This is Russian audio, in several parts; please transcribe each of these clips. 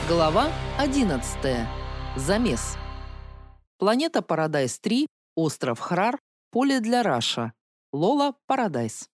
Глава 11. Замес. Планета Парадайз-3, остров Храр, поле для Раша. Лола Парадайз.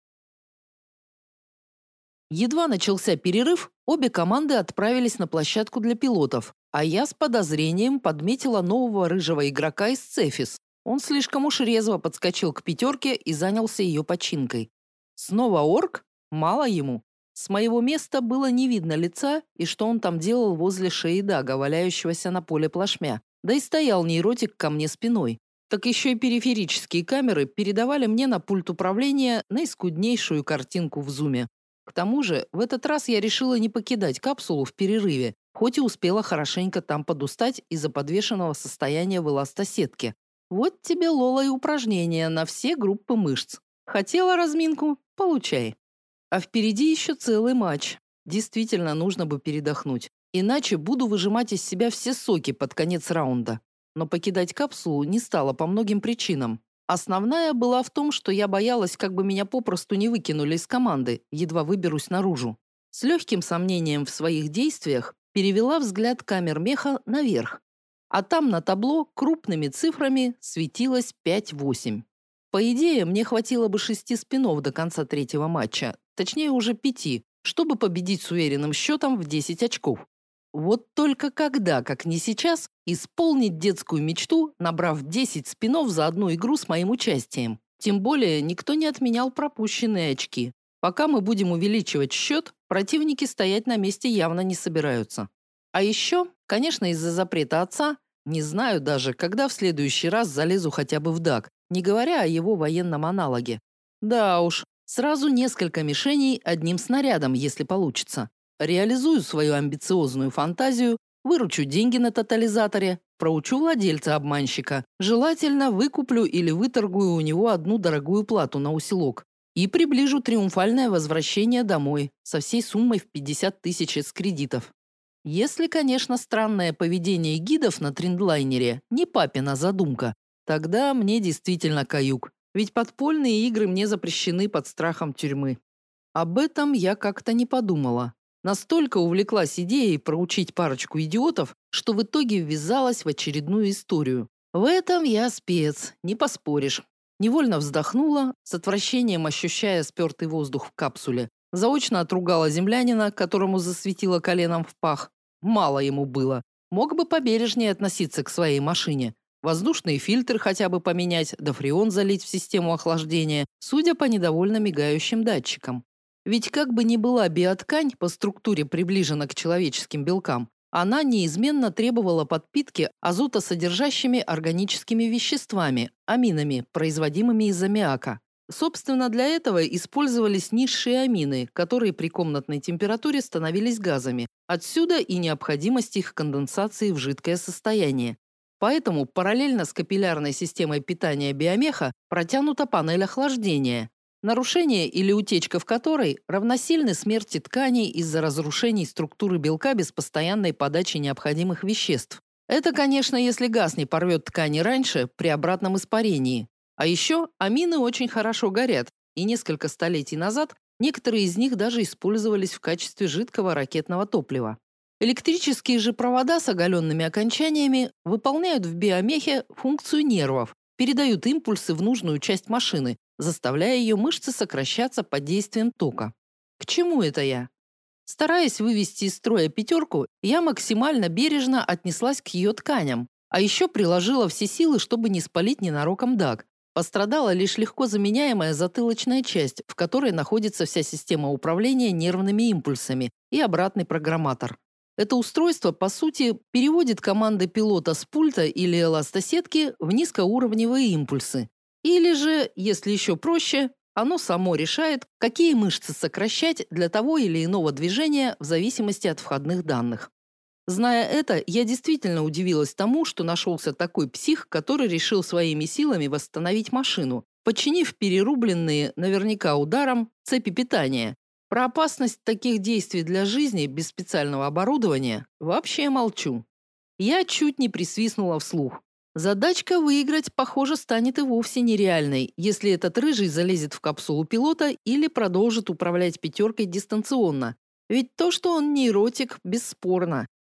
Едва начался перерыв, обе команды отправились на площадку для пилотов, а я с подозрением подметила нового рыжего игрока из Цефис. Он слишком уж резво подскочил к пятерке и занялся ее починкой. Снова орк? Мало ему. С моего места было не видно лица и что он там делал возле Шейдага, валяющегося на поле плашмя. Да и стоял нейротик ко мне спиной. Так еще и периферические камеры передавали мне на пульт управления наискуднейшую картинку в зуме. К тому же, в этот раз я решила не покидать капсулу в перерыве, хоть и успела хорошенько там подустать из-за подвешенного состояния в эластосетке. Вот тебе, Лола, и упражнения на все группы мышц. Хотела разминку? Получай. А впереди еще целый матч. Действительно, нужно бы передохнуть. Иначе буду выжимать из себя все соки под конец раунда. Но покидать капсулу не стала по многим причинам. Основная была в том, что я боялась, как бы меня попросту не выкинули из команды, едва выберусь наружу. С легким сомнением в своих действиях перевела взгляд камер меха наверх. А там на табло крупными цифрами светилось 5-8. По идее, мне хватило бы 6 спинов до конца третьего матча, точнее уже 5, чтобы победить с уверенным счетом в 10 очков. Вот только когда, как не сейчас, исполнить детскую мечту, набрав 10 спинов за одну игру с моим участием. Тем более никто не отменял пропущенные очки. Пока мы будем увеличивать счет, противники стоять на месте явно не собираются. А еще, конечно, из-за запрета отца, не знаю даже, когда в следующий раз залезу хотя бы в даг, не говоря о его военном аналоге. Да уж, сразу несколько мишеней одним снарядом, если получится. Реализую свою амбициозную фантазию, выручу деньги на тотализаторе, проучу владельца обманщика, желательно выкуплю или выторгую у него одну дорогую плату на усилок и приближу триумфальное возвращение домой со всей суммой в 50 тысяч из кредитов. Если, конечно, странное поведение гидов на трендлайнере не папина задумка, тогда мне действительно каюк, ведь подпольные игры мне запрещены под страхом тюрьмы. Об этом я как-то не подумала. Настолько увлеклась идеей проучить парочку идиотов, что в итоге ввязалась в очередную историю. В этом я спец, не поспоришь. Невольно вздохнула, с отвращением ощущая спертый воздух в капсуле. Заочно отругала землянина, которому засветило коленом в пах. Мало ему было. Мог бы побережнее относиться к своей машине. Воздушные фильтры хотя бы поменять, да фреон залить в систему охлаждения, судя по недовольно мигающим датчикам. Ведь как бы ни была биоткань по структуре приближена к человеческим белкам, она неизменно требовала подпитки азотосодержащими органическими веществами, аминами, производимыми из аммиака. Собственно, для этого использовались низшие амины, которые при комнатной температуре становились газами. Отсюда и необходимость их конденсации в жидкое состояние. Поэтому параллельно с капиллярной системой питания биомеха протянута панель охлаждения, нарушение или утечка в которой равносильны смерти тканей из-за разрушений структуры белка без постоянной подачи необходимых веществ. Это, конечно, если газ не порвет ткани раньше при обратном испарении. А еще амины очень хорошо горят, и несколько столетий назад некоторые из них даже использовались в качестве жидкого ракетного топлива. Электрические же провода с оголенными окончаниями выполняют в биомехе функцию нервов, передают импульсы в нужную часть машины, заставляя ее мышцы сокращаться под действием тока. К чему это я? Стараясь вывести из строя пятерку, я максимально бережно отнеслась к ее тканям, а еще приложила все силы, чтобы не спалить ненароком даг. Пострадала лишь легко заменяемая затылочная часть, в которой находится вся система управления нервными импульсами и обратный программатор. Это устройство, по сути, переводит команды пилота с пульта или эластосетки в низкоуровневые импульсы. Или же, если еще проще, оно само решает, какие мышцы сокращать для того или иного движения в зависимости от входных данных. Зная это, я действительно удивилась тому, что нашелся такой псих, который решил своими силами восстановить машину, подчинив перерубленные, наверняка ударом, цепи питания. Про опасность таких действий для жизни без специального оборудования вообще молчу. Я чуть не присвистнула вслух. Задачка выиграть, похоже, станет и вовсе нереальной, если этот рыжий залезет в капсулу пилота или продолжит управлять пятеркой дистанционно. Ведь то, что он нейротик, бесспорно.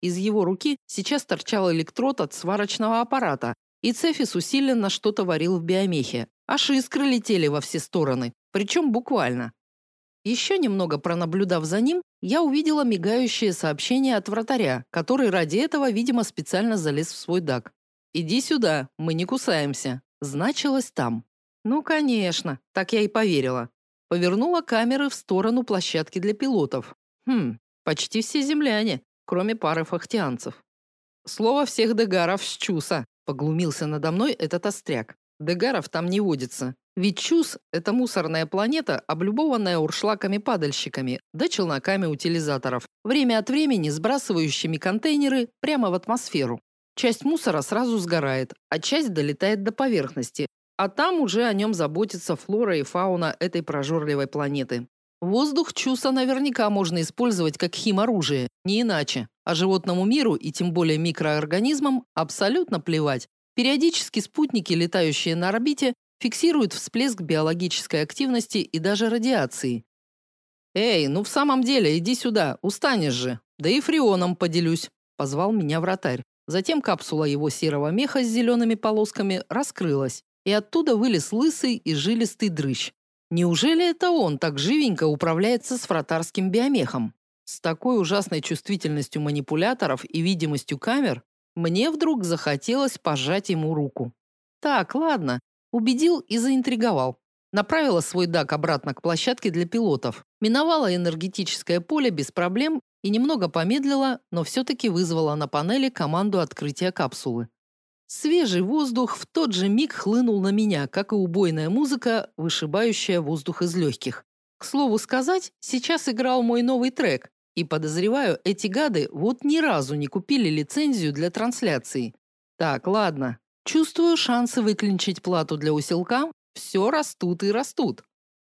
Из его руки сейчас торчал электрод от сварочного аппарата, и Цефис усиленно что-то варил в биомехе. Аж искры летели во все стороны, причем буквально. Еще немного пронаблюдав за ним, я увидела мигающее сообщение от вратаря, который ради этого, видимо, специально залез в свой дак. «Иди сюда, мы не кусаемся», значилось там. Ну, конечно, так я и поверила. Повернула камеры в сторону площадки для пилотов. Почти все земляне, кроме пары фахтианцев. Слово всех дегаров с Чуса, поглумился надо мной этот остряк. Дегаров там не водится. Ведь Чус – это мусорная планета, облюбованная уршлаками-падальщиками, да челноками утилизаторов, время от времени сбрасывающими контейнеры прямо в атмосферу. Часть мусора сразу сгорает, а часть долетает до поверхности, а там уже о нем заботится флора и фауна этой прожорливой планеты. Воздух Чуса наверняка можно использовать как химоружие, не иначе. А животному миру и тем более микроорганизмам абсолютно плевать. Периодически спутники, летающие на орбите, фиксируют всплеск биологической активности и даже радиации. «Эй, ну в самом деле, иди сюда, устанешь же. Да и фреоном поделюсь», – позвал меня вратарь. Затем капсула его серого меха с зелеными полосками раскрылась, и оттуда вылез лысый и жилистый дрыщ. Неужели это он так живенько управляется с вратарским биомехом? С такой ужасной чувствительностью манипуляторов и видимостью камер мне вдруг захотелось пожать ему руку. Так, ладно, убедил и заинтриговал. Направила свой дак обратно к площадке для пилотов. Миновала энергетическое поле без проблем и немного помедлила, но все-таки вызвала на панели команду открытия капсулы. Свежий воздух в тот же миг хлынул на меня, как и убойная музыка, вышибающая воздух из легких. К слову сказать, сейчас играл мой новый трек, и, подозреваю, эти гады вот ни разу не купили лицензию для трансляции. Так, ладно. Чувствую, шансы выклинчить плату для усилка все растут и растут.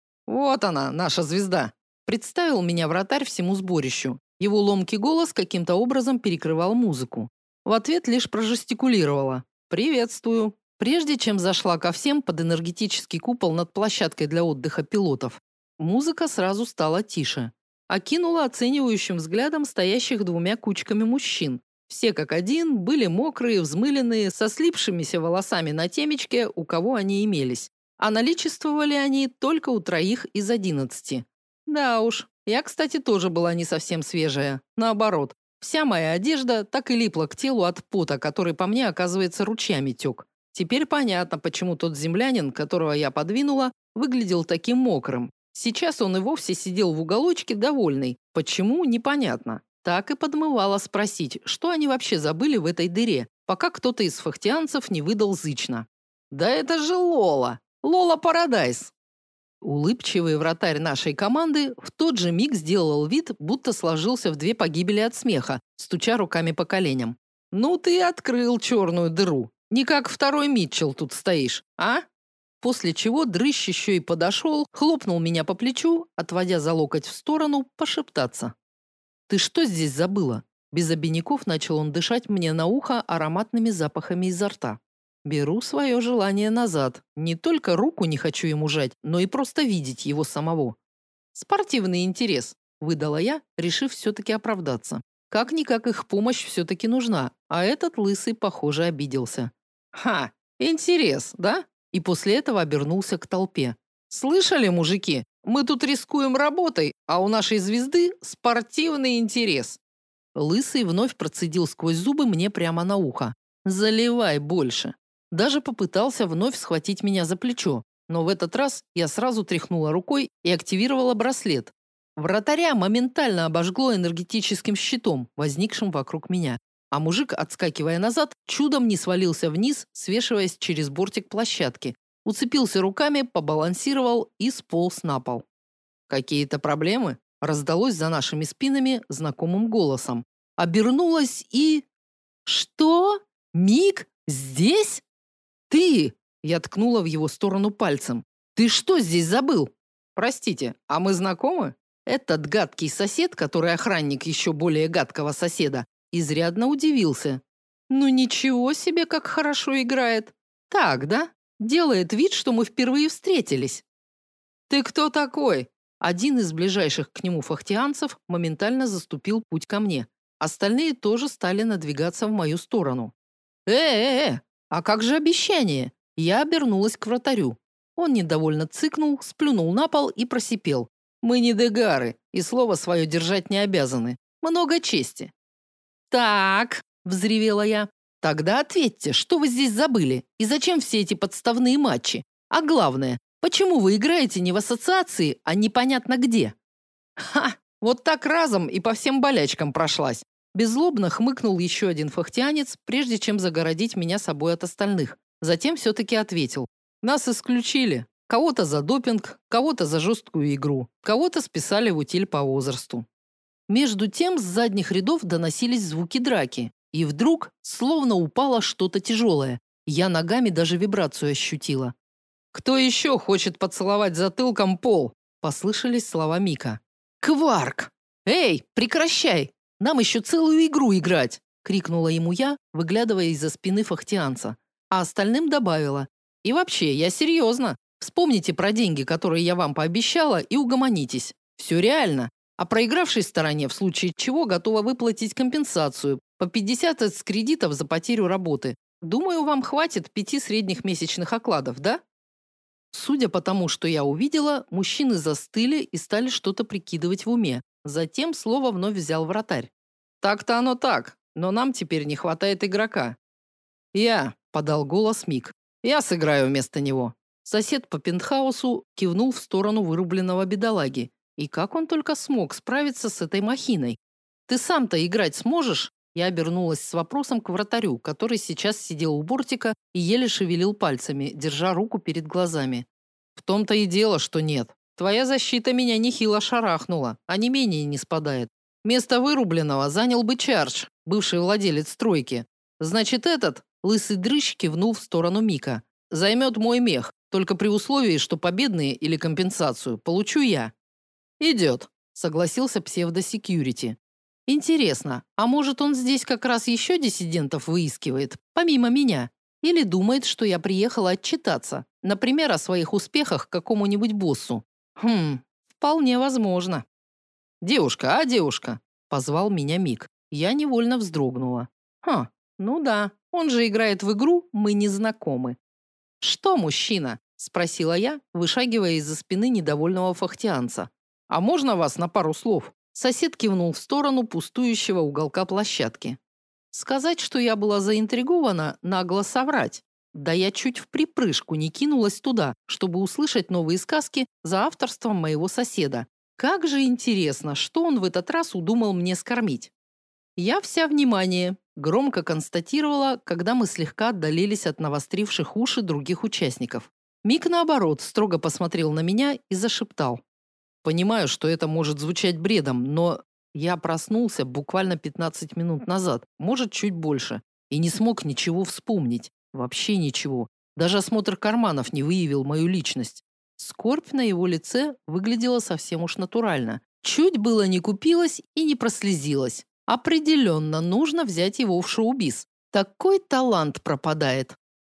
Вот она, наша звезда. Представил меня вратарь всему сборищу. Его ломкий голос каким-то образом перекрывал музыку. В ответ лишь прожестикулировала. «Приветствую». Прежде чем зашла ко всем под энергетический купол над площадкой для отдыха пилотов, музыка сразу стала тише. Окинула оценивающим взглядом стоящих двумя кучками мужчин. Все как один были мокрые, взмыленные, со слипшимися волосами на темечке, у кого они имелись. А наличествовали они только у 3 из 11. Да уж, я, кстати, тоже была не совсем свежая. Наоборот, вся моя одежда так и липла к телу от пота, который по мне, оказывается, ручьями тек. Теперь понятно, почему тот землянин, которого я подвинула, выглядел таким мокрым. Сейчас он и вовсе сидел в уголочке довольный. Почему, непонятно. Так и подмывало спросить, что они вообще забыли в этой дыре, пока кто-то из фахтианцев не выдал зычно. «Да это же Лола! Лола Парадайс!» Улыбчивый вратарь нашей команды в тот же миг сделал вид, будто сложился в 2 погибели от смеха, стуча руками по коленям. «Ну ты открыл черную дыру. Не как 2-й Митчелл тут стоишь, а?» После чего дрыщ еще и подошел, хлопнул меня по плечу, отводя за локоть в сторону, пошептаться. «Ты что здесь забыла?» Без обиняков начал он дышать мне на ухо ароматными запахами изо рта. Беру свое желание назад. Не только руку не хочу ему жать, но и просто видеть его самого. «Спортивный интерес», – выдала я, решив все-таки оправдаться. Как-никак их помощь все-таки нужна, а этот лысый, похоже, обиделся. «Ха, интерес, да?» И после этого обернулся к толпе. «Слышали, мужики? Мы тут рискуем работой, а у нашей звезды спортивный интерес». Лысый вновь процедил сквозь зубы мне прямо на ухо. «Заливай больше». Даже попытался вновь схватить меня за плечо, но в этот раз я сразу тряхнула рукой и активировала браслет. Вратаря моментально обожгло энергетическим щитом, возникшим вокруг меня, а мужик, отскакивая назад, чудом не свалился вниз, свешиваясь через бортик площадки, уцепился руками, побалансировал и сполз на пол. «Какие-то проблемы?» – раздалось за нашими спинами знакомым голосом. Обернулась и... «Что? Мик? Здесь? Ты!» – я ткнула в его сторону пальцем. «Ты что здесь забыл?» «Простите, а мы знакомы?» Этот гадкий сосед, который охранник еще более гадкого соседа, изрядно удивился. «Ну ничего себе, как хорошо играет! Так, да? Делает вид, что мы впервые встретились». «Ты кто такой?» Один из ближайших к нему фахтианцев моментально заступил путь ко мне. Остальные тоже стали надвигаться в мою сторону. А как же обещание? Я обернулась к вратарю. Он недовольно цыкнул, сплюнул на пол и просипел. Мы не дегары, и слово свое держать не обязаны. Много чести. Так, взревела я. Тогда ответьте, что вы здесь забыли? И зачем все эти подставные матчи? А главное, почему вы играете не в ассоциации, а непонятно где? Ха! Вот так разом и по всем болячкам прошлась. Беззлобно хмыкнул еще один фахтианец, прежде чем загородить меня собой от остальных. Затем все-таки ответил. Нас исключили. Кого-то за допинг, кого-то за жесткую игру, кого-то списали в утиль по возрасту. Между тем с задних рядов доносились звуки драки. И вдруг словно упало что-то тяжелое. Я ногами даже вибрацию ощутила. «Кто еще хочет поцеловать затылком пол?» Послышались слова Мика. «Кварк! Эй, прекращай! Нам еще целую игру играть!» Крикнула ему я, выглядывая из-за спины фахтианца. А остальным добавила. «И вообще, я серьезно. Вспомните про деньги, которые я вам пообещала, и угомонитесь. Все реально. А проигравшей стороне в случае чего готова выплатить компенсацию по 50 с кредитов за потерю работы. Думаю, вам хватит 5 средних месячных окладов, да?» Судя по тому, что я увидела, мужчины застыли и стали что-то прикидывать в уме. Затем слово вновь взял вратарь. «Так-то оно так, но нам теперь не хватает игрока». «Я», — подал голос Мик. «Я сыграю вместо него». Сосед по пентхаусу кивнул в сторону вырубленного бедолаги. И как он только смог справиться с этой махиной? «Ты сам-то играть сможешь?» Я обернулась с вопросом к вратарю, который сейчас сидел у бортика и еле шевелил пальцами, держа руку перед глазами. «В том-то и дело, что нет. Твоя защита меня нехило шарахнула, а не менее не спадает. Место вырубленного занял бы Чардж, бывший владелец стройки. Значит, этот, лысый дрыщ, кивнул в сторону Мика. Займет мой мех, только при условии, что победные или компенсацию получу я». «Идет», — согласился псевдосекьюрити. «Интересно, а может он здесь как раз еще диссидентов выискивает, помимо меня? Или думает, что я приехала отчитаться, например, о своих успехах к какому-нибудь боссу? Вполне возможно». «Девушка, позвал меня Мик. Я невольно вздрогнула. Ну да, он же играет в игру, мы не знакомы». «Что, мужчина?» – спросила я, вышагивая из-за спины недовольного фахтианца. «А можно вас на пару слов?» Сосед кивнул в сторону пустующего уголка площадки. Сказать, что я была заинтригована, нагло соврать. Да я чуть в припрыжку не кинулась туда, чтобы услышать новые сказки за авторством моего соседа. Как же интересно, что он в этот раз удумал мне скормить. Я вся внимание, громко констатировала, когда мы слегка отдалились от навостривших уши других участников. Мик, наоборот, строго посмотрел на меня и зашептал. «Понимаю, что это может звучать бредом, но я проснулся буквально 15 минут назад, может, чуть больше, и не смог ничего вспомнить. Вообще ничего. Даже осмотр карманов не выявил мою личность». Скорбь на его лице выглядела совсем уж натурально. Чуть было не купилась и не прослезилась. Определенно нужно взять его в шоу-биз. Такой талант пропадает.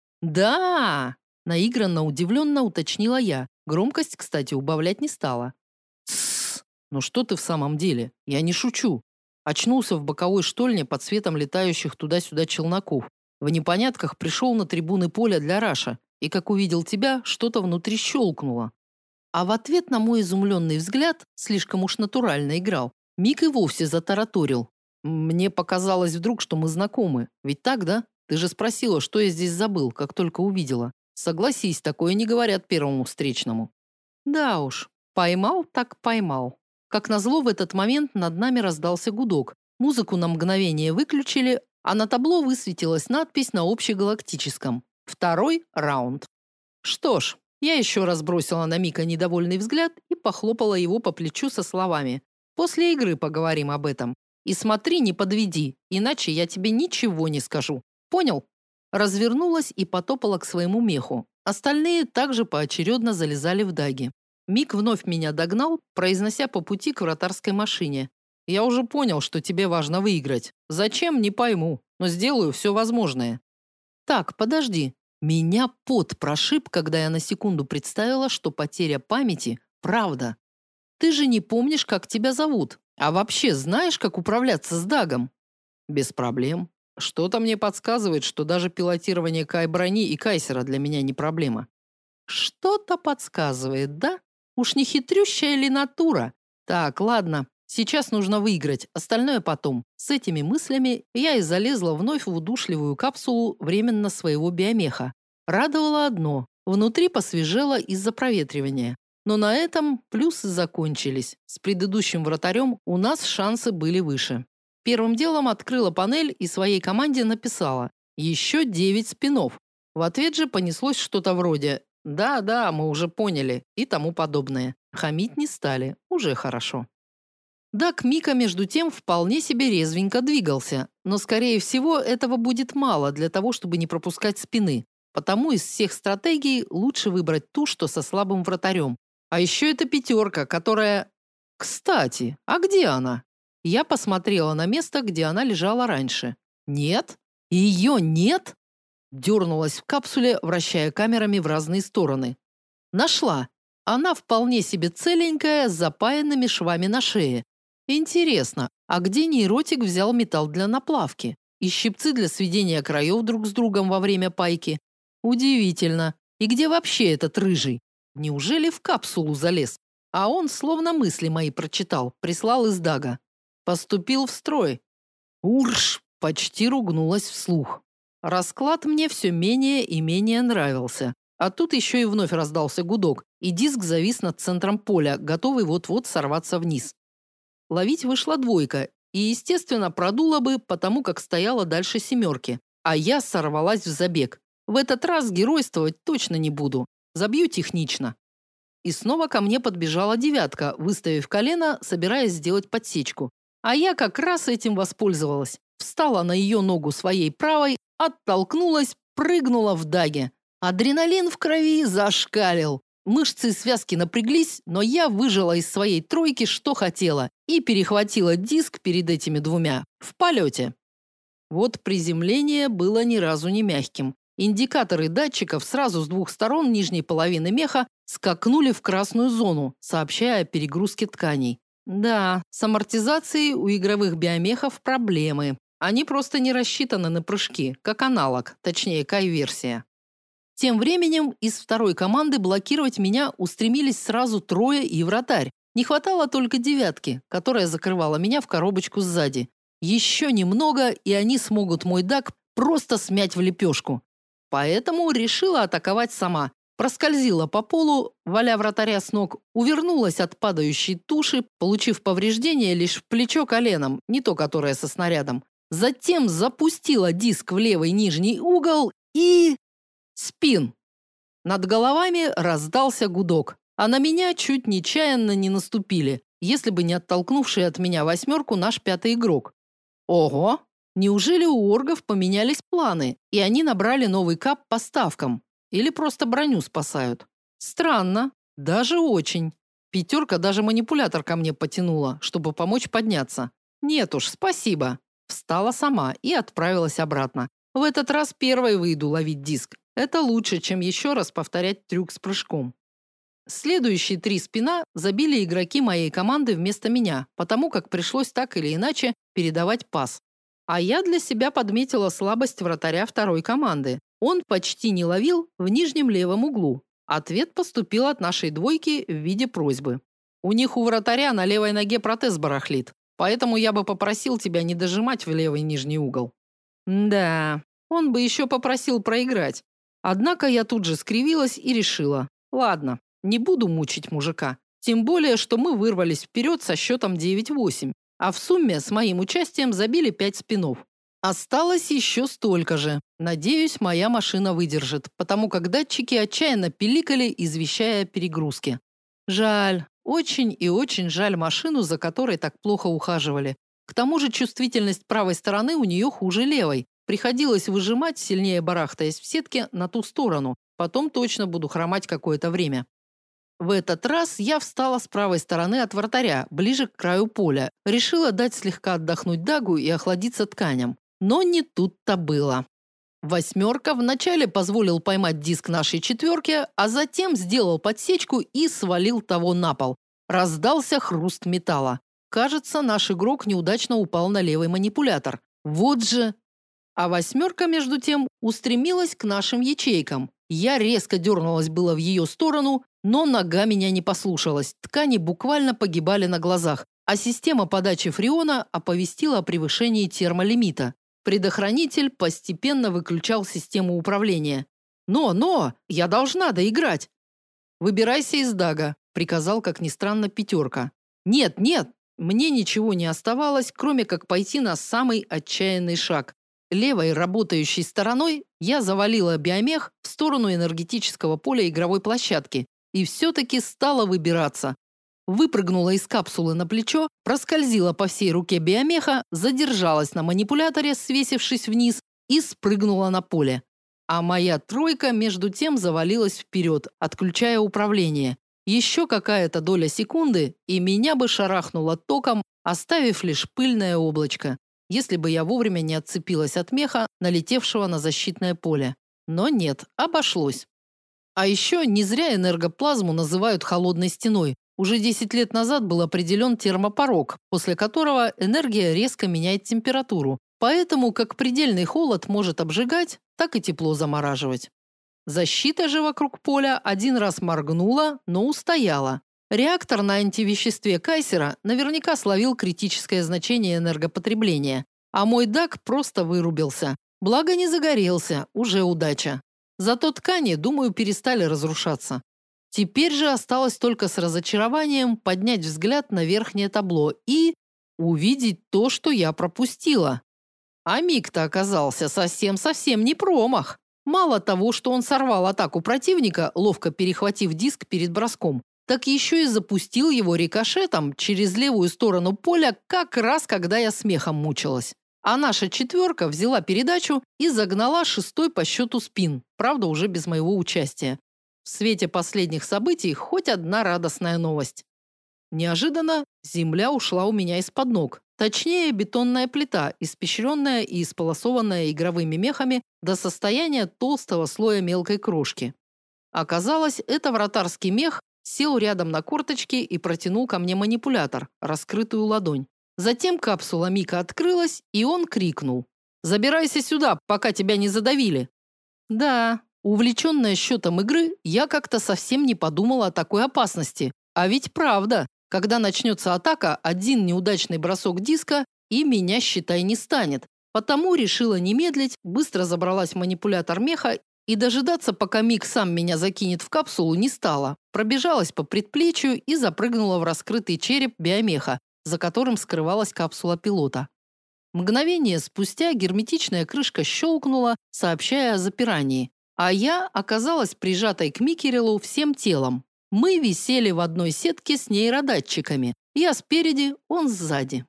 «Да!» – наигранно удивленно уточнила я. Громкость, кстати, убавлять не стала. «Тссс! Ну что ты в самом деле? Я не шучу». Очнулся в боковой штольне под светом летающих туда-сюда челноков. В непонятках пришел на трибуны поля для раша. И как увидел тебя, что-то внутри щелкнуло. А в ответ на мой изумленный взгляд, слишком уж натурально играл, Мик и вовсе затараторил. «Мне показалось вдруг, что мы знакомы. Ведь так, да? Ты же спросила, что я здесь забыл, как только увидела. Согласись, такое не говорят первому встречному». Да уж, поймал так поймал. Как назло, в этот момент над нами раздался гудок. Музыку на мгновение выключили, а на табло высветилась надпись на общегалактическом. «Второй раунд». Что ж, я еще раз бросила на Мика недовольный взгляд и похлопала его по плечу со словами: «После игры поговорим об этом. И смотри, не подведи, иначе я тебе ничего не скажу. Понял?» Развернулась и потопала к своему меху. Остальные также поочередно залезали в даги. Мик вновь меня догнал, произнося по пути к вратарской машине. «Я уже понял, что тебе важно выиграть. Зачем, не пойму, но сделаю все возможное». «Так, подожди». Меня пот прошиб, когда я на секунду представила, что потеря памяти – правда. «Ты же не помнишь, как тебя зовут?» А вообще знаешь, как управляться с Дагом? Без проблем. Что-то мне подсказывает, что даже пилотирование Кай-брони и Кайсера для меня не проблема. Что-то подсказывает, да? Уж не хитрющая ли натура? Так, ладно, сейчас нужно выиграть, остальное потом. С этими мыслями я и залезла вновь в удушливую капсулу временно своего биомеха. Радовало одно: внутри посвежело из-за проветривания. Но на этом плюсы закончились. С предыдущим вратарем у нас шансы были выше. Первым делом открыла панель и своей команде написала: еще 9 спинов. В ответ же понеслось что-то вроде: «Да, мы уже поняли» и тому подобное. Хамить не стали, уже хорошо. Даг Мика, между тем, вполне себе резвенько двигался, но, скорее всего, этого будет мало для того, чтобы не пропускать спины. Потому из всех стратегий лучше выбрать ту, что со слабым вратарем. А еще это пятерка, которая... Кстати, а где она? Я посмотрела на место, где она лежала раньше. Нет? Ее нет? Дернулась в капсуле, вращая камерами в разные стороны. Нашла. Она вполне себе целенькая, с запаянными швами на шее. Интересно, а где нейротик взял металл для наплавки? И щипцы для сведения краев друг с другом во время пайки? Удивительно. И где вообще этот рыжий? Неужели в капсулу залез? А он словно мысли мои прочитал, прислал из Дага. Поступил в строй. Урш! Почти ругнулась вслух. Расклад мне все менее и менее нравился. А тут еще и вновь раздался гудок, и диск завис над центром поля, готовый вот-вот сорваться вниз. Ловить вышла двойка, и, естественно, продула бы, потому как стояла дальше семерки. А я сорвалась в забег. В этот раз геройствовать точно не буду. Забью технично. И снова ко мне подбежала девятка, выставив колено, собираясь сделать подсечку. А я как раз этим воспользовалась. Встала на ее ногу своей правой, оттолкнулась, прыгнула в даге. Адреналин в крови зашкалил. Мышцы и связки напряглись, но я выжила из своей тройки, что хотела, и перехватила диск перед этими двумя в полете. Вот приземление было ни разу не мягким. Индикаторы датчиков сразу с двух сторон нижней половины меха скакнули в красную зону, сообщая о перегрузке тканей. Да, с амортизацией у игровых биомехов проблемы. Они просто не рассчитаны на прыжки, как аналог, точнее, Кай-версия. Тем временем из второй команды блокировать меня устремились сразу трое и вратарь. Не хватало только девятки, которая закрывала меня в коробочку сзади. Еще немного, и они смогут мой даг просто смять в лепешку. Поэтому решила атаковать сама. Проскользила по полу, валя вратаря с ног, увернулась от падающей туши, получив повреждение лишь в плечо коленом, не то которое со снарядом. Затем запустила диск в левый нижний угол и... Спин. Над головами раздался гудок, а на меня чуть нечаянно не наступили, если бы не оттолкнувший от меня восьмерку наш пятый игрок. Ого! Неужели у оргов поменялись планы, и они набрали новый кап по ставкам? Или просто броню спасают? Странно. Даже очень. Пятерка даже манипулятор ко мне потянула, чтобы помочь подняться. Нет уж, спасибо. Встала сама и отправилась обратно. В этот раз первой выйду ловить диск. Это лучше, чем еще раз повторять трюк с прыжком. Следующие 3 спина забили игроки моей команды вместо меня, потому как пришлось так или иначе передавать пас. А я для себя подметила слабость вратаря второй команды. Он почти не ловил в нижнем левом углу. Ответ поступил от нашей двойки в виде просьбы. У них у вратаря на левой ноге протез барахлит, поэтому я бы попросил тебя не дожимать в левый нижний угол. Да, он бы еще попросил проиграть. Однако я тут же скривилась и решила: ладно, не буду мучить мужика. Тем более, что мы вырвались вперед со счетом 9-8, а в сумме с моим участием забили 5 спинов. Осталось еще столько же. Надеюсь, моя машина выдержит, потому как датчики отчаянно пиликали, извещая о перегрузке. Жаль, очень и очень жаль машину, за которой так плохо ухаживали. К тому же чувствительность правой стороны у нее хуже левой. Приходилось выжимать, сильнее барахтаясь в сетке, на ту сторону. Потом точно буду хромать какое-то время. В этот раз я встала с правой стороны от вратаря, ближе к краю поля. Решила дать слегка отдохнуть дагу и охладиться тканям. Но не тут-то было. Восьмерка вначале позволил поймать диск нашей четверки, а затем сделал подсечку и свалил того на пол. Раздался хруст металла. Кажется, наш игрок неудачно упал на левый манипулятор. Вот же. А восьмерка, между тем, устремилась к нашим ячейкам. Я резко дернулась было в ее сторону, но нога меня не послушалась. Ткани буквально погибали на глазах, а система подачи фреона оповестила о превышении термолимита. Предохранитель постепенно выключал систему управления. Но, я должна доиграть. Выбирайся из Дага, приказал, как ни странно, пятерка. Нет, мне ничего не оставалось, кроме как пойти на самый отчаянный шаг. Левой работающей стороной я завалила биомех в сторону энергетического поля игровой площадки и все-таки стала выбираться. Выпрыгнула из капсулы на плечо, проскользила по всей руке биомеха, задержалась на манипуляторе, свесившись вниз, и спрыгнула на поле. А моя тройка между тем завалилась вперед, отключая управление. Еще какая-то доля секунды, и меня бы шарахнуло током, оставив лишь пыльное облачко, если бы я вовремя не отцепилась от меха, налетевшего на защитное поле. Но нет, обошлось. А еще не зря энергоплазму называют холодной стеной. Уже 10 лет назад был определен термопорог, после которого энергия резко меняет температуру. Поэтому как предельный холод может обжигать, так и тепло замораживать. Защита же вокруг поля один раз моргнула, но устояла. Реактор на антивеществе Кайсера наверняка словил критическое значение энергопотребления, а мой даг просто вырубился. Благо не загорелся, уже удача. Зато ткани, думаю, перестали разрушаться. Теперь же осталось только с разочарованием поднять взгляд на верхнее табло и увидеть то, что я пропустила. А миг-то оказался совсем не промах. Мало того, что он сорвал атаку противника, ловко перехватив диск перед броском, так еще и запустил его рикошетом через левую сторону поля, как раз когда я смехом мучилась. А наша четверка взяла передачу и загнала шестой по счету спин, правда, уже без моего участия. В свете последних событий хоть одна радостная новость. Неожиданно земля ушла у меня из-под ног. Точнее, бетонная плита, испещренная и исполосованная игровыми мехами до состояния толстого слоя мелкой крошки. Оказалось, это вратарский мех сел рядом на корточки и протянул ко мне манипулятор, раскрытую ладонь. Затем капсула Мика открылась, и он крикнул: «Забирайся сюда, пока тебя не задавили!» Да, увлеченная счетом игры, я как-то совсем не подумала о такой опасности. А ведь правда, когда начнется атака, один неудачный бросок диска, и меня, считай, не станет. Потому решила не медлить, быстро забралась в манипулятор меха и дожидаться, пока Мик сам меня закинет в капсулу, не стала. Пробежалась по предплечью и запрыгнула в раскрытый череп биомеха, за которым скрывалась капсула пилота. Мгновение спустя герметичная крышка щелкнула, сообщая о запирании, а я оказалась прижатой к Микерелу всем телом. Мы висели в одной сетке с нейродатчиками. Я спереди, он сзади.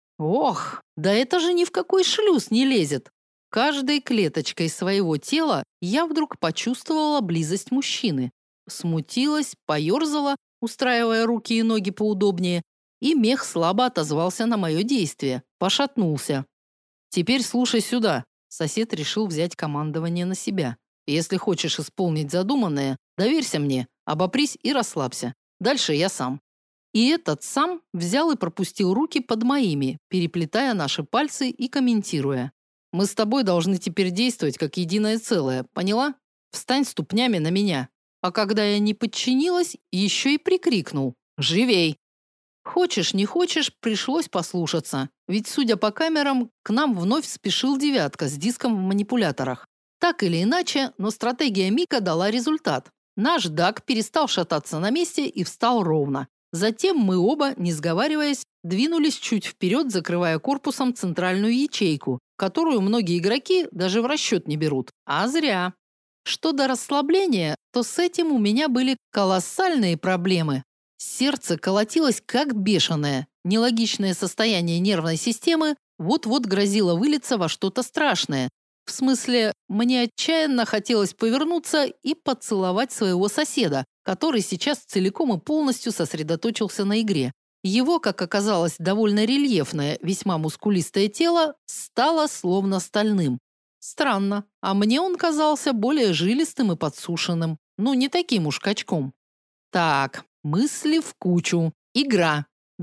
Ох, да это же ни в какой шлюз не лезет. Каждой клеточкой своего тела я вдруг почувствовала близость мужчины. Смутилась, поерзала, устраивая руки и ноги поудобнее, и мех слабо отозвался на мое действие, пошатнулся. «Теперь слушай сюда». Сосед решил взять командование на себя. «Если хочешь исполнить задуманное, доверься мне, обопрись и расслабься. Дальше я сам». И этот сам взял и пропустил руки под моими, переплетая наши пальцы и комментируя: «Мы с тобой должны теперь действовать как единое целое, поняла? Встань ступнями на меня». А когда я не подчинилась, еще и прикрикнул: «Живей!». Хочешь, не хочешь, пришлось послушаться. Ведь, судя по камерам, к нам вновь спешил девятка с диском в манипуляторах. Так или иначе, но стратегия Мика дала результат. Наш даг перестал шататься на месте и встал ровно. Затем мы оба, не сговариваясь, двинулись чуть вперед, закрывая корпусом центральную ячейку, которую многие игроки даже в расчет не берут. А зря. Что до расслабления, то с этим у меня были колоссальные проблемы. Сердце колотилось как бешеное. Нелогичное состояние нервной системы вот-вот грозило вылиться во что-то страшное. В смысле, мне отчаянно хотелось повернуться и поцеловать своего соседа, который сейчас целиком и полностью сосредоточился на игре. Его, как оказалось, довольно рельефное, весьма мускулистое тело стало словно стальным. Странно, а мне он казался более жилистым и подсушенным. Ну, не таким уж качком. Так, мысли в кучу. Игра. Да,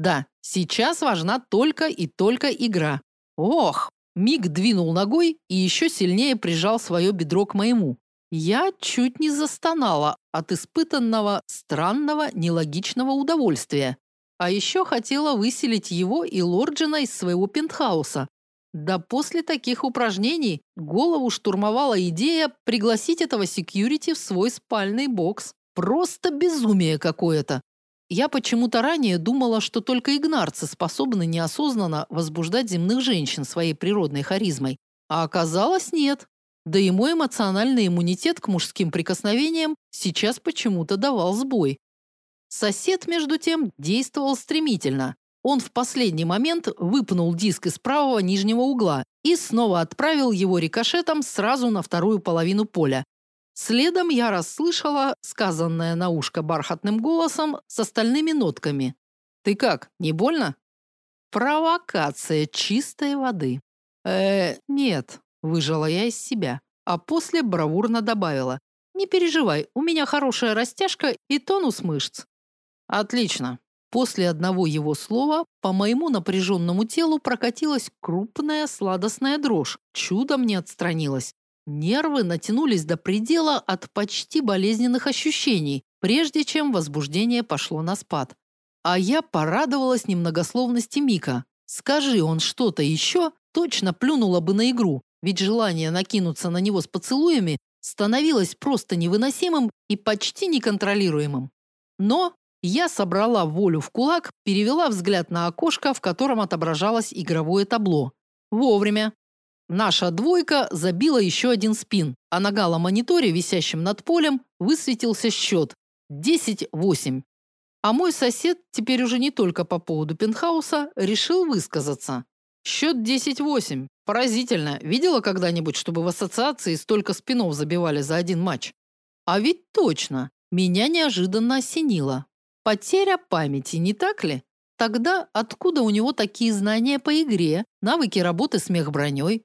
Сейчас важна только и только игра. Ох, Мик двинул ногой и еще сильнее прижал свое бедро к моему. Я чуть не застонала от испытанного странного нелогичного удовольствия. А еще хотела выселить его и Лорджина из своего пентхауса. Да после таких упражнений голову штурмовала идея пригласить этого секьюрити в свой спальный бокс. Просто безумие какое-то. Я почему-то ранее думала, что только игнарцы способны неосознанно возбуждать земных женщин своей природной харизмой. А оказалось, нет. Да и мой эмоциональный иммунитет к мужским прикосновениям сейчас почему-то давал сбой. Сосед, между тем, действовал стремительно. Он в последний момент выпнул диск из правого нижнего угла и снова отправил его рикошетом сразу на вторую половину поля. Следом я расслышала сказанное на ушко бархатным голосом с остальными нотками. «Ты как, не больно?» Провокация чистой воды. Нет», – выжала я из себя, а после бравурно добавила. «Не переживай, у меня хорошая растяжка и тонус мышц». «Отлично». После одного его слова по моему напряженному телу прокатилась крупная сладостная дрожь, чудом не отстранилась. Нервы натянулись до предела от почти болезненных ощущений, прежде чем возбуждение пошло на спад. А я порадовалась немногословности Мика. Скажи он что-то еще, точно плюнула бы на игру, ведь желание накинуться на него с поцелуями становилось просто невыносимым и почти неконтролируемым. Но я собрала волю в кулак, перевела взгляд на окошко, в котором отображалось игровое табло. Вовремя. Наша двойка забила еще один спин, а на гало-мониторе, висящем над полем, высветился счет 10-8. А мой сосед, теперь уже не только по поводу пентхауса, решил высказаться. Счет 10-8. Поразительно. Видела когда-нибудь, чтобы в ассоциации столько спинов забивали за один матч? А ведь точно. Меня неожиданно осенило. Потеря памяти, не так ли? Тогда откуда у него такие знания по игре, навыки работы с мехброней?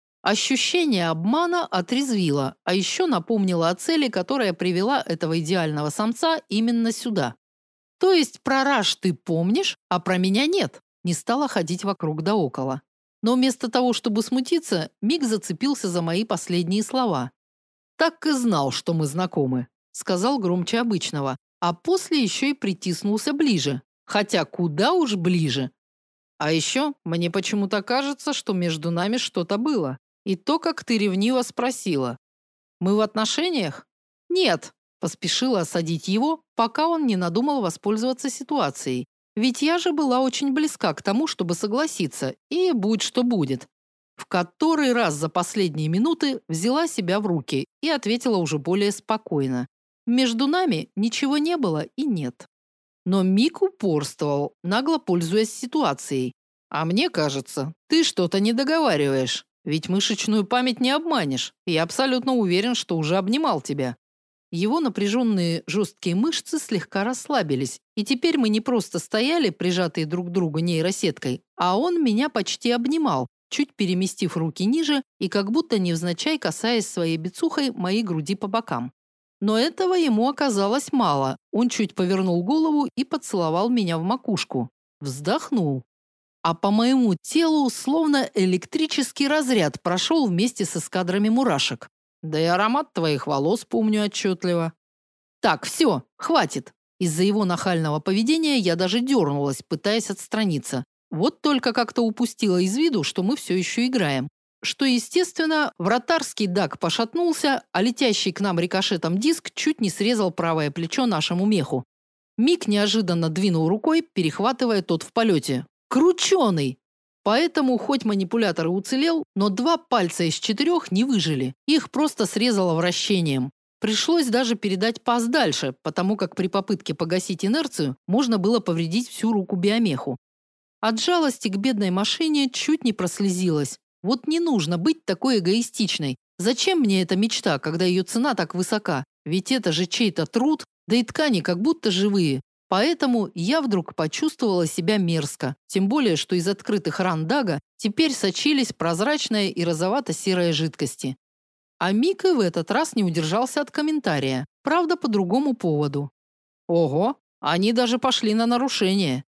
Ощущение обмана отрезвило, а еще напомнило о цели, которая привела этого идеального самца именно сюда. То есть про Раш ты помнишь, а про меня нет. Не стала ходить вокруг да около. Но вместо того, чтобы смутиться, Мик зацепился за мои последние слова. «Так и знал, что мы знакомы», – сказал громче обычного, а после еще и притиснулся ближе. Хотя куда уж ближе. А еще мне почему-то кажется, что между нами что-то было. И то, как ты ревниво спросила. Мы в отношениях? Нет, поспешила осадить его, пока он не надумал воспользоваться ситуацией. Ведь я же была очень близка к тому, чтобы согласиться, и будь что будет. В который раз за последние минуты взяла себя в руки и ответила уже более спокойно. Между нами ничего не было и нет. Но Мик упорствовал, нагло пользуясь ситуацией. А мне кажется, ты что-то не договариваешь. Ведь мышечную память не обманешь. Я абсолютно уверен, что уже обнимал тебя. Его напряженные жесткие мышцы слегка расслабились, и теперь мы не просто стояли, прижатые друг к другу нейросеткой, а он меня почти обнимал, чуть переместив руки ниже и как будто невзначай касаясь своей бицухой моей груди по бокам. Но этого ему оказалось мало. Он чуть повернул голову и поцеловал меня в макушку. Вздохнул. А по моему телу словно электрический разряд прошел вместе с эскадрами мурашек. Да и аромат твоих волос помню отчетливо. Так, все, хватит. Из-за его нахального поведения я даже дернулась, пытаясь отстраниться. Вот только как-то упустила из виду, что мы все еще играем. Что, естественно, вратарский дак пошатнулся, а летящий к нам рикошетом диск чуть не срезал правое плечо нашему меху. Мик неожиданно двинул рукой, перехватывая тот в полете. Крученый! Поэтому, хоть манипулятор и уцелел, но 2 пальца из 4 не выжили. Их просто срезало вращением. Пришлось даже передать пас дальше, потому как при попытке погасить инерцию можно было повредить всю руку биомеху. От жалости к бедной машине чуть не прослезилась. Вот не нужно быть такой эгоистичной. Зачем мне эта мечта, когда ее цена так высока? Ведь это же чей-то труд, да и ткани как будто живые. Поэтому я вдруг почувствовала себя мерзко. Тем более, что из открытых ран Дага теперь сочились прозрачные и розовато-серые жидкости. А Мик и в этот раз не удержался от комментария. Правда, по другому поводу. Ого, они даже пошли на нарушение.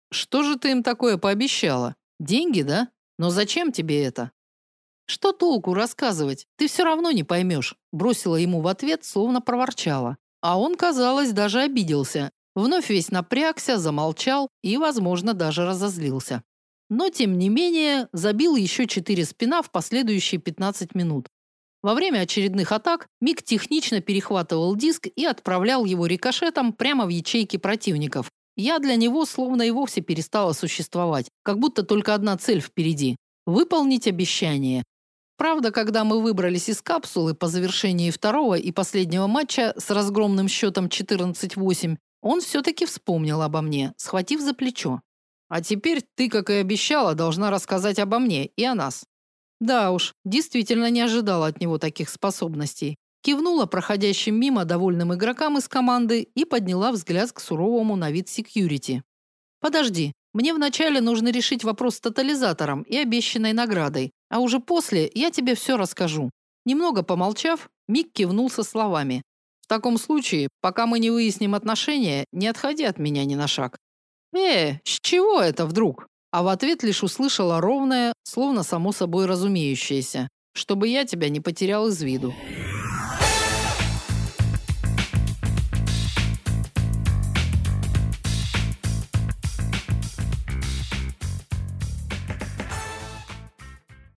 Что же ты им такое пообещала? Деньги, да? Но зачем тебе это? Что толку рассказывать? Ты все равно не поймешь», – бросила ему в ответ, словно проворчала. А он, казалось, даже обиделся. Вновь весь напрягся, замолчал и, возможно, даже разозлился. Но, тем не менее, забил еще 4 спина в последующие 15 минут. Во время очередных атак Мик технично перехватывал диск и отправлял его рикошетом прямо в ячейки противников. Я для него словно и вовсе перестала существовать, как будто только одна цель впереди – выполнить обещание. Правда, когда мы выбрались из капсулы по завершении второго и последнего матча с разгромным счетом 14-8, он все-таки вспомнил обо мне, схватив за плечо. «А теперь ты, как и обещала, должна рассказать обо мне и о нас». Да уж, действительно не ожидала от него таких способностей. Кивнула проходящим мимо довольным игрокам из команды и подняла взгляд к суровому на вид секьюрити. «Подожди, мне вначале нужно решить вопрос с тотализатором и обещанной наградой, а уже после я тебе все расскажу». Немного помолчав, Мик кивнул со словами: «В таком случае, пока мы не выясним отношения, не отходи от меня ни на шаг». С чего это вдруг?» А в ответ лишь услышала ровное, словно само собой разумеющееся: «Чтобы я тебя не потерял из виду».